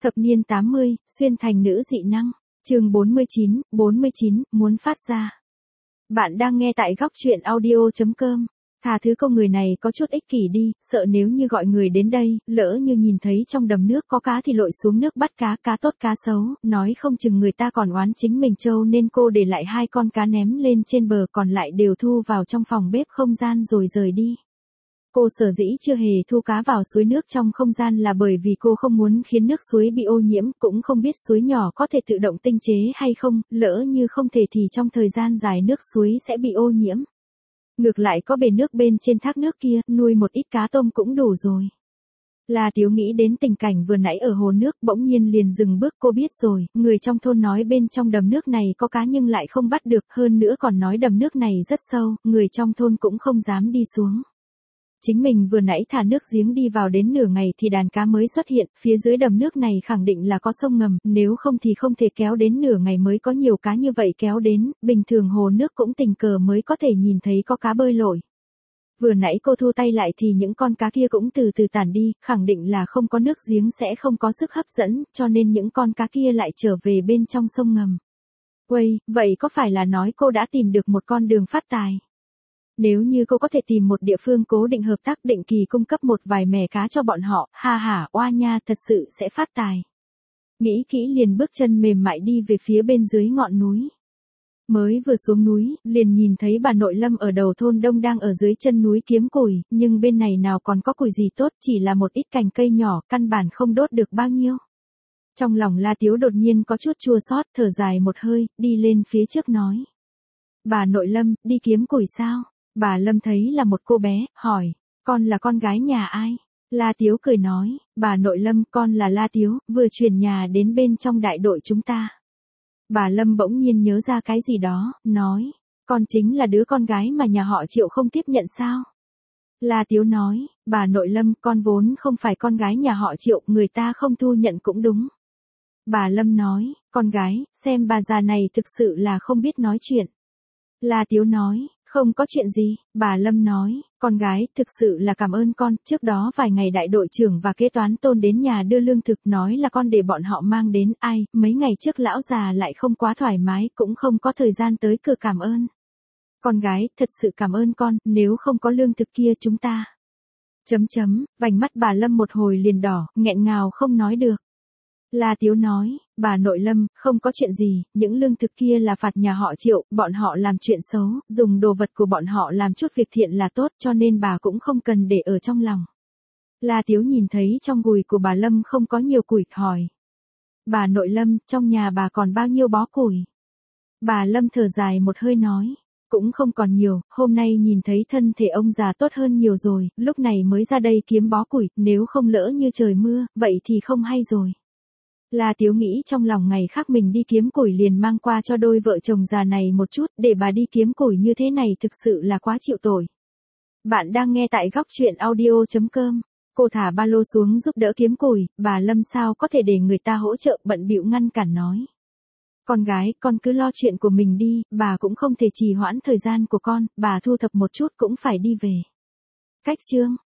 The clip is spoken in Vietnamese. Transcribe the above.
Thập niên 80, xuyên thành nữ dị năng. Chương 49, muốn phát ra. Bạn đang nghe tại góc truyện audio.com. Tha thứ câu người này có chút ích kỷ đi, sợ nếu như gọi người đến đây, lỡ như nhìn thấy trong đầm nước có cá thì lội xuống nước bắt cá, cá tốt cá xấu, nói không chừng người ta còn oán chính mình trâu nên cô để lại 2 con cá ném lên trên bờ, còn lại đều thu vào trong phòng bếp không gian rồi rời đi. Cô sở dĩ chưa hề thu cá vào suối nước trong không gian là bởi vì cô không muốn khiến nước suối bị ô nhiễm, cũng không biết suối nhỏ có thể tự động tinh chế hay không, lỡ như không thể thì trong thời gian dài nước suối sẽ bị ô nhiễm. Ngược lại có bể nước bên trên thác nước kia, nuôi một ít cá tôm cũng đủ rồi. La Tiếu nghĩ đến tình cảnh vừa nãy ở hồ nước, bỗng nhiên liền dừng bước. Cô biết rồi, người trong thôn nói bên trong đầm nước này có cá nhưng lại không bắt được, hơn nữa còn nói đầm nước này rất sâu, người trong thôn cũng không dám đi xuống. Chính mình vừa nãy thả nước giếng đi vào đến nửa ngày thì đàn cá mới xuất hiện, phía dưới đầm nước này khẳng định là có sông ngầm, nếu không thì không thể kéo đến nửa ngày mới có nhiều cá như vậy kéo đến, bình thường hồ nước cũng tình cờ mới có thể nhìn thấy có cá bơi lội. Vừa nãy cô thu tay lại thì những con cá kia cũng từ từ tản đi, khẳng định là không có nước giếng sẽ không có sức hấp dẫn, cho nên những con cá kia lại trở về bên trong sông ngầm. Uầy, vậy có phải là nói cô đã tìm được một con đường phát tài? Nếu như cô có thể tìm một địa phương cố định hợp tác định kỳ cung cấp một vài mẻ cá cho bọn họ, ha ha, oa nha, thật sự sẽ phát tài. Nghĩ kỹ liền bước chân mềm mại đi về phía bên dưới ngọn núi. Mới vừa xuống núi, liền nhìn thấy bà nội Lâm ở đầu thôn đông đang ở dưới chân núi kiếm củi, nhưng bên này nào còn có củi gì tốt, chỉ là một ít cành cây nhỏ, căn bản không đốt được bao nhiêu. Trong lòng La Tiếu đột nhiên có chút chua xót, thở dài một hơi, đi lên phía trước nói. Bà nội Lâm, đi kiếm củi sao? Bà Lâm thấy là một cô bé, hỏi, con là con gái nhà ai? La Tiếu cười nói, bà nội Lâm, con là La Tiếu, vừa chuyển nhà đến bên trong đại đội chúng ta. Bà Lâm bỗng nhiên nhớ ra cái gì đó, nói, con chính là đứa con gái mà nhà họ Triệu không tiếp nhận sao? La Tiếu nói, bà nội Lâm, con vốn không phải con gái nhà họ Triệu, người ta không thu nhận cũng đúng. Bà Lâm nói, con gái, xem bà già này thực sự là không biết nói chuyện. La Tiếu nói, không có chuyện gì, bà Lâm nói, con gái, thực sự là cảm ơn con, trước đó vài ngày đại đội trưởng và kế toán Tôn đến nhà đưa lương thực nói là con để bọn họ mang đến, ai, mấy ngày trước lão già lại không quá thoải mái, cũng không có thời gian tới cửa cảm ơn. Con gái, thật sự cảm ơn con, nếu không có lương thực kia chúng ta. Vành mắt bà Lâm một hồi liền đỏ, nghẹn ngào không nói được. La Tiếu nói, bà nội Lâm, không có chuyện gì, những lương thực kia là phạt nhà họ Triệu, bọn họ làm chuyện xấu, dùng đồ vật của bọn họ làm chút việc thiện là tốt, cho nên bà cũng không cần để ở trong lòng. La Tiếu nhìn thấy trong gùi của bà Lâm không có nhiều củi, hỏi. Bà nội Lâm, trong nhà bà còn bao nhiêu bó củi? Bà Lâm thở dài một hơi nói. Cũng không còn nhiều, hôm nay nhìn thấy thân thể ông già tốt hơn nhiều rồi, lúc này mới ra đây kiếm bó củi, nếu không lỡ như trời mưa, vậy thì không hay rồi. La Tiếu nghĩ trong lòng ngày khác mình đi kiếm củi liền mang qua cho đôi vợ chồng già này một chút, để bà đi kiếm củi như thế này thực sự là quá chịu tội. Bạn đang nghe tại góc truyện audio.com. Cô thả ba lô xuống giúp đỡ kiếm củi, bà Lâm sao có thể để người ta hỗ trợ, bận bịu ngăn cản nói. Con gái, con cứ lo chuyện của mình đi, bà cũng không thể trì hoãn thời gian của con, bà thu thập một chút cũng phải đi về. Cách chương